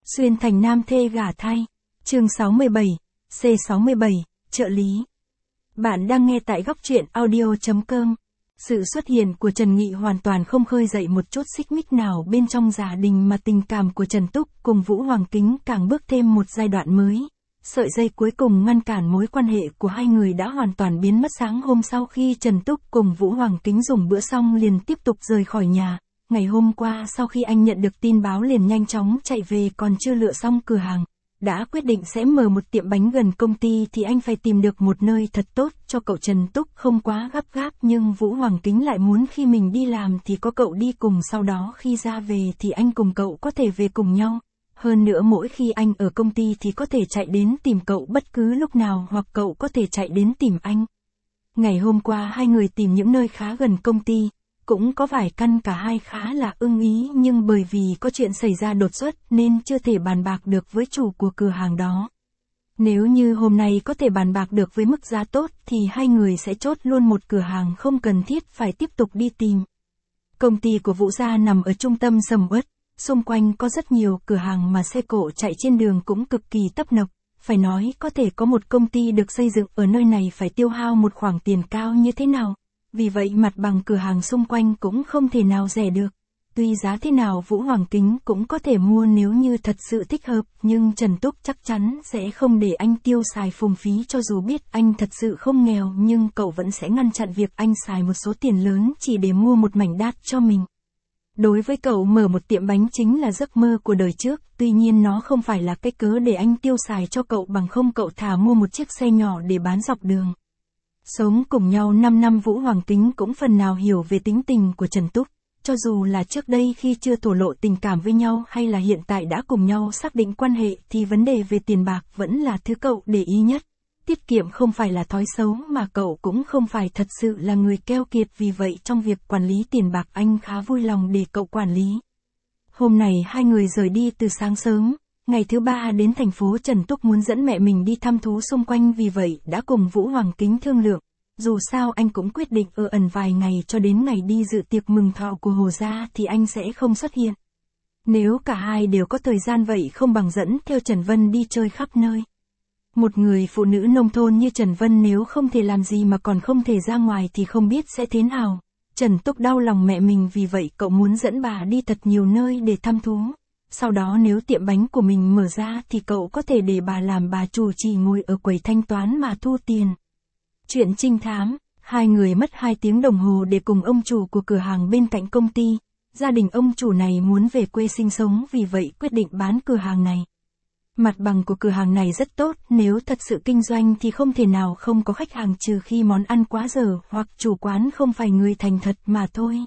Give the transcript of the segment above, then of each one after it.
Xuyên thành nam thê gả thay. Chương 67, C67, trợ lý. Bạn đang nghe tại góc truyện audio.com. Sự xuất hiện của Trần Nghị hoàn toàn không khơi dậy một chút xích mích nào bên trong gia đình, mà tình cảm của Trần Túc cùng Vũ Hoàng Kính càng bước thêm một giai đoạn mới. Sợi dây cuối cùng ngăn cản mối quan hệ của hai người đã hoàn toàn biến mất sáng hôm sau khi Trần Túc cùng Vũ Hoàng Kính dùng bữa xong liền tiếp tục rời khỏi nhà. Ngày hôm qua sau khi anh nhận được tin báo liền nhanh chóng chạy về, còn chưa lựa xong cửa hàng. Đã quyết định sẽ mở một tiệm bánh gần công ty thì anh phải tìm được một nơi thật tốt cho cậu Trần Túc, không quá gấp gáp, nhưng Vũ Hoàng Kính lại muốn khi mình đi làm thì có cậu đi cùng, sau đó khi ra về thì anh cùng cậu có thể về cùng nhau. Hơn nữa mỗi khi anh ở công ty thì có thể chạy đến tìm cậu bất cứ lúc nào, hoặc cậu có thể chạy đến tìm anh. Ngày hôm qua hai người tìm những nơi khá gần công ty. Cũng có vài căn cả hai khá là ưng ý, nhưng bởi vì có chuyện xảy ra đột xuất nên chưa thể bàn bạc được với chủ của cửa hàng đó. Nếu như hôm nay có thể bàn bạc được với mức giá tốt thì hai người sẽ chốt luôn một cửa hàng, không cần thiết phải tiếp tục đi tìm. Công ty của Vũ gia nằm ở trung tâm sầm uất, xung quanh có rất nhiều cửa hàng mà xe cộ chạy trên đường cũng cực kỳ tấp nập. Phải nói có thể có một công ty được xây dựng ở nơi này phải tiêu hao một khoản tiền cao như thế nào. Vì vậy mặt bằng cửa hàng xung quanh cũng không thể nào rẻ được. Tuy giá thế nào Vũ Hoàng Kính cũng có thể mua nếu như thật sự thích hợp, nhưng Trần Túc chắc chắn sẽ không để anh tiêu xài phung phí. Cho dù biết anh thật sự không nghèo, nhưng cậu vẫn sẽ ngăn chặn việc anh xài một số tiền lớn chỉ để mua một mảnh đất cho mình. Đối với cậu, mở một tiệm bánh chính là giấc mơ của đời trước, tuy nhiên nó không phải là cái cớ để anh tiêu xài cho cậu, bằng không cậu thà mua một chiếc xe nhỏ để bán dọc đường. Sống cùng nhau 5 năm, Vũ Hoàng Kính cũng phần nào hiểu về tính tình của Trần Túc. Cho dù là trước đây khi chưa thổ lộ tình cảm với nhau hay là hiện tại đã cùng nhau xác định quan hệ thì vấn đề về tiền bạc vẫn là thứ cậu để ý nhất. Tiết kiệm không phải là thói xấu, mà cậu cũng không phải thật sự là người keo kiệt, vì vậy trong việc quản lý tiền bạc anh khá vui lòng để cậu quản lý. Hôm này hai người rời đi từ sáng sớm. Ngày thứ ba đến thành phố, Trần Túc muốn dẫn mẹ mình đi thăm thú xung quanh, vì vậy đã cùng Vũ Hoàng Kính thương lượng. Dù sao anh cũng quyết định ở ẩn vài ngày, cho đến ngày đi dự tiệc mừng thọ của Hồ gia thì anh sẽ không xuất hiện. Nếu cả hai đều có thời gian vậy không bằng dẫn theo Trần Vân đi chơi khắp nơi. Một người phụ nữ nông thôn như Trần Vân nếu không thể làm gì mà còn không thể ra ngoài thì không biết sẽ thế nào. Trần Túc đau lòng mẹ mình, vì vậy cậu muốn dẫn bà đi thật nhiều nơi để thăm thú. Sau đó nếu tiệm bánh của mình mở ra thì cậu có thể để bà làm bà chủ, chỉ ngồi ở quầy thanh toán mà thu tiền. Chuyện trinh thám, hai người mất 2 tiếng đồng hồ để cùng ông chủ của cửa hàng bên cạnh công ty. Gia đình ông chủ này muốn về quê sinh sống, vì vậy quyết định bán cửa hàng này. Mặt bằng của cửa hàng này rất tốt, nếu thật sự kinh doanh thì không thể nào không có khách hàng, trừ khi món ăn quá dở hoặc chủ quán không phải người thành thật mà thôi.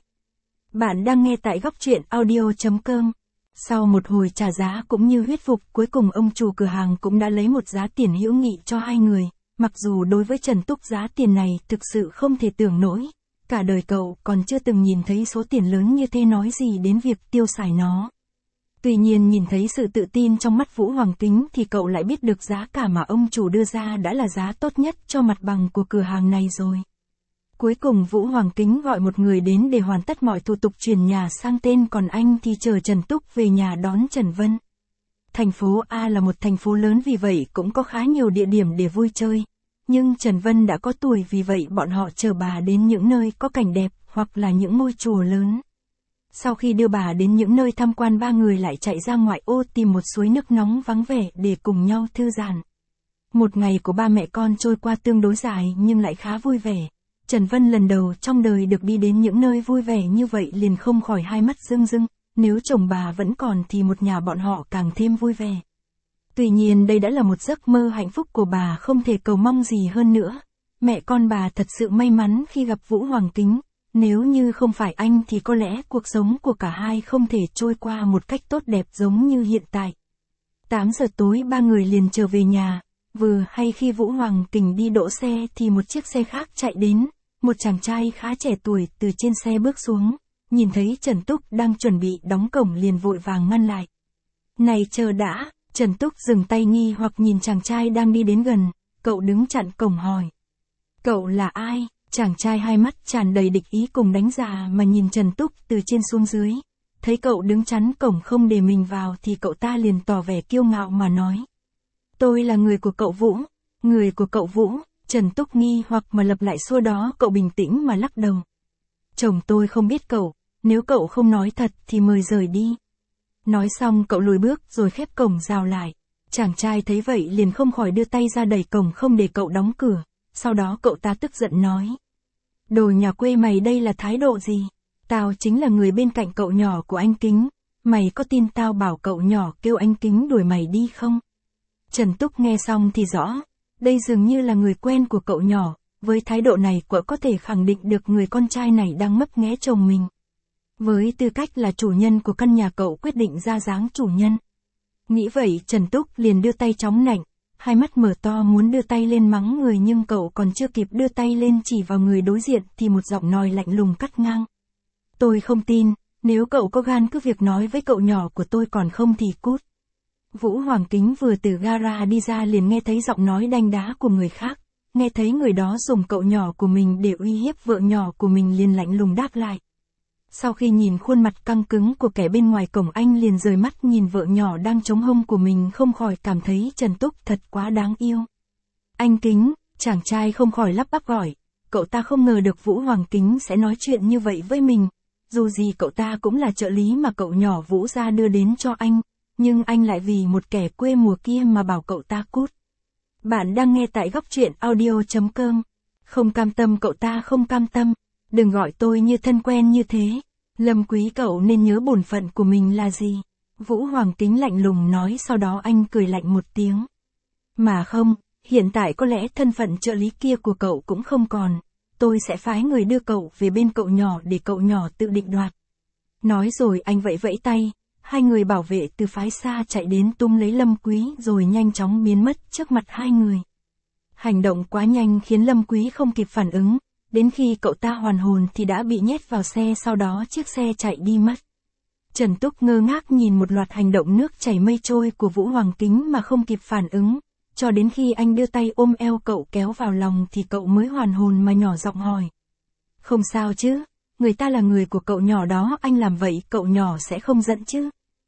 Bạn đang nghe tại góc truyện audio.com. Sau một hồi trả giá cũng như huyết phục, cuối cùng ông chủ cửa hàng cũng đã lấy một giá tiền hữu nghị cho hai người. Mặc dù đối với Trần Túc giá tiền này thực sự không thể tưởng nổi, cả đời cậu còn chưa từng nhìn thấy số tiền lớn như thế, nói gì đến việc tiêu xài nó. Tuy nhiên nhìn thấy sự tự tin trong mắt Vũ Hoàng Kính thì cậu lại biết được giá cả mà ông chủ đưa ra đã là giá tốt nhất cho mặt bằng của cửa hàng này rồi. Cuối cùng Vũ Hoàng Kính gọi một người đến để hoàn tất mọi thủ tục chuyển nhà sang tên, còn anh thì chờ Trần Túc về nhà đón Trần Vân. Thành phố A là một thành phố lớn, vì vậy cũng có khá nhiều địa điểm để vui chơi. Nhưng Trần Vân đã có tuổi, vì vậy bọn họ chờ bà đến những nơi có cảnh đẹp hoặc là những ngôi chùa lớn. Sau khi đưa bà đến những nơi tham quan, ba người lại chạy ra ngoại ô tìm một suối nước nóng vắng vẻ để cùng nhau thư giãn. Một ngày của ba mẹ con trôi qua tương đối dài nhưng lại khá vui vẻ. Trần Vân lần đầu trong đời được đi đến những nơi vui vẻ như vậy liền không khỏi hai mắt rưng rưng. Nếu chồng bà vẫn còn thì một nhà bọn họ càng thêm vui vẻ. Tuy nhiên đây đã là một giấc mơ hạnh phúc của bà, không thể cầu mong gì hơn nữa. Mẹ con bà thật sự may mắn khi gặp Vũ Hoàng Kính. Nếu như không phải anh thì có lẽ cuộc sống của cả hai không thể trôi qua một cách tốt đẹp giống như hiện tại. 8 giờ tối ba người liền trở về nhà. Vừa hay khi Vũ Hoàng Kính đi đỗ xe thì một chiếc xe khác chạy đến. Một chàng trai khá trẻ tuổi từ trên xe bước xuống. Nhìn thấy Trần Túc đang chuẩn bị đóng cổng liền vội vàng ngăn lại. Này chờ đã, Trần Túc dừng tay nghi hoặc nhìn chàng trai đang đi đến gần. Cậu đứng chặn cổng hỏi. Cậu là ai? Chàng trai hai mắt tràn đầy địch ý cùng đánh giá mà nhìn Trần Túc từ trên xuống dưới. thấy cậu đứng chắn cổng không để mình vào thì cậu ta liền tỏ vẻ kiêu ngạo mà nói. Tôi là người của cậu Vũ, người của cậu Vũ. Trần Túc nghi hoặc mà lặp lại xua đó, cậu bình tĩnh mà lắc đầu. Chồng tôi không biết cậu, nếu cậu không nói thật thì mời rời đi. Nói xong cậu lùi bước rồi khép cổng rào lại. Chàng trai thấy vậy liền không khỏi đưa tay ra đẩy cổng không để cậu đóng cửa, sau đó cậu ta tức giận nói. Đồ nhà quê mày đây là thái độ gì? Tao chính là người bên cạnh cậu nhỏ của anh Kính, mày có tin tao bảo cậu nhỏ kêu anh Kính đuổi mày đi không? Trần Túc nghe xong thì rõ, đây dường như là người quen của cậu nhỏ, với thái độ này cậu có thể khẳng định được người con trai này đang ngấp nghé chồng mình. Với tư cách là chủ nhân của căn nhà cậu quyết định ra dáng chủ nhân. Nghĩ vậy Trần Túc liền đưa tay chống nạnh, hai mắt mở to muốn đưa tay lên mắng người nhưng cậu còn chưa kịp đưa tay lên chỉ vào người đối diện thì một giọng nói lạnh lùng cắt ngang. Tôi không tin, nếu cậu có gan cứ việc nói với cậu nhỏ của tôi, còn không thì cút. Vũ Hoàng Kính vừa từ gara đi ra liền nghe thấy giọng nói đanh đá của người khác, nghe thấy người đó dùng cậu nhỏ của mình để uy hiếp vợ nhỏ của mình liền lạnh lùng đáp lại. Sau khi nhìn khuôn mặt căng cứng của kẻ bên ngoài cổng anh liền rời mắt nhìn vợ nhỏ đang chống hông của mình không khỏi cảm thấy Trần Túc thật quá đáng yêu. Anh Kính, chàng trai không khỏi lắp bắp gọi, cậu ta không ngờ được Vũ Hoàng Kính sẽ nói chuyện như vậy với mình. Dù gì cậu ta cũng là trợ lý mà cậu nhỏ Vũ ra đưa đến cho anh, nhưng anh lại vì một kẻ quê mùa kia mà bảo cậu ta cút. Bạn đang nghe tại góc truyện audio.com. Không cam tâm cậu ta không cam tâm, đừng gọi tôi như thân quen như thế. Lâm Quý cậu nên nhớ bổn phận của mình là gì. Vũ Hoàng Kính lạnh lùng nói, sau đó anh cười lạnh một tiếng. Mà không, hiện tại có lẽ thân phận trợ lý kia của cậu cũng không còn. Tôi sẽ phái người đưa cậu về bên cậu nhỏ để cậu nhỏ tự định đoạt. Nói rồi anh vẫy vẫy tay, hai người bảo vệ từ phái xa chạy đến túm lấy Lâm Quý rồi nhanh chóng biến mất trước mặt hai người. Hành động quá nhanh khiến Lâm Quý không kịp phản ứng, đến khi cậu ta hoàn hồn thì đã bị nhét vào xe, sau đó chiếc xe chạy đi mất. Trần Túc ngơ ngác nhìn một loạt hành động nước chảy mây trôi của Vũ Hoàng Kính mà không kịp phản ứng, cho đến khi anh đưa tay ôm eo cậu kéo vào lòng thì cậu mới hoàn hồn mà nhỏ giọng hỏi. Không sao chứ, người ta là người của cậu nhỏ đó, anh làm vậy cậu nhỏ sẽ không giận chứ?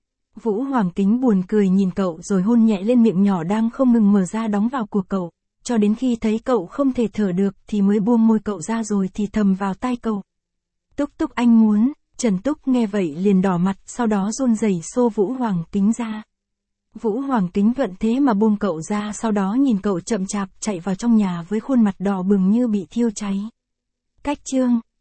Vũ Hoàng Kính buồn cười nhìn cậu rồi hôn nhẹ lên miệng nhỏ đang không ngừng mở ra đóng vào của cậu, cho đến khi thấy cậu không thể thở được thì mới buông môi cậu ra rồi thì thầm vào tai cậu. Túc Túc anh muốn. Trần Túc nghe vậy liền đỏ mặt, sau đó run rẩy xô Vũ Hoàng Kính ra. Vũ Hoàng Kính thuận thế mà buông cậu ra, sau đó nhìn cậu chậm chạp chạy vào trong nhà với khuôn mặt đỏ bừng như bị thiêu cháy. Cách chương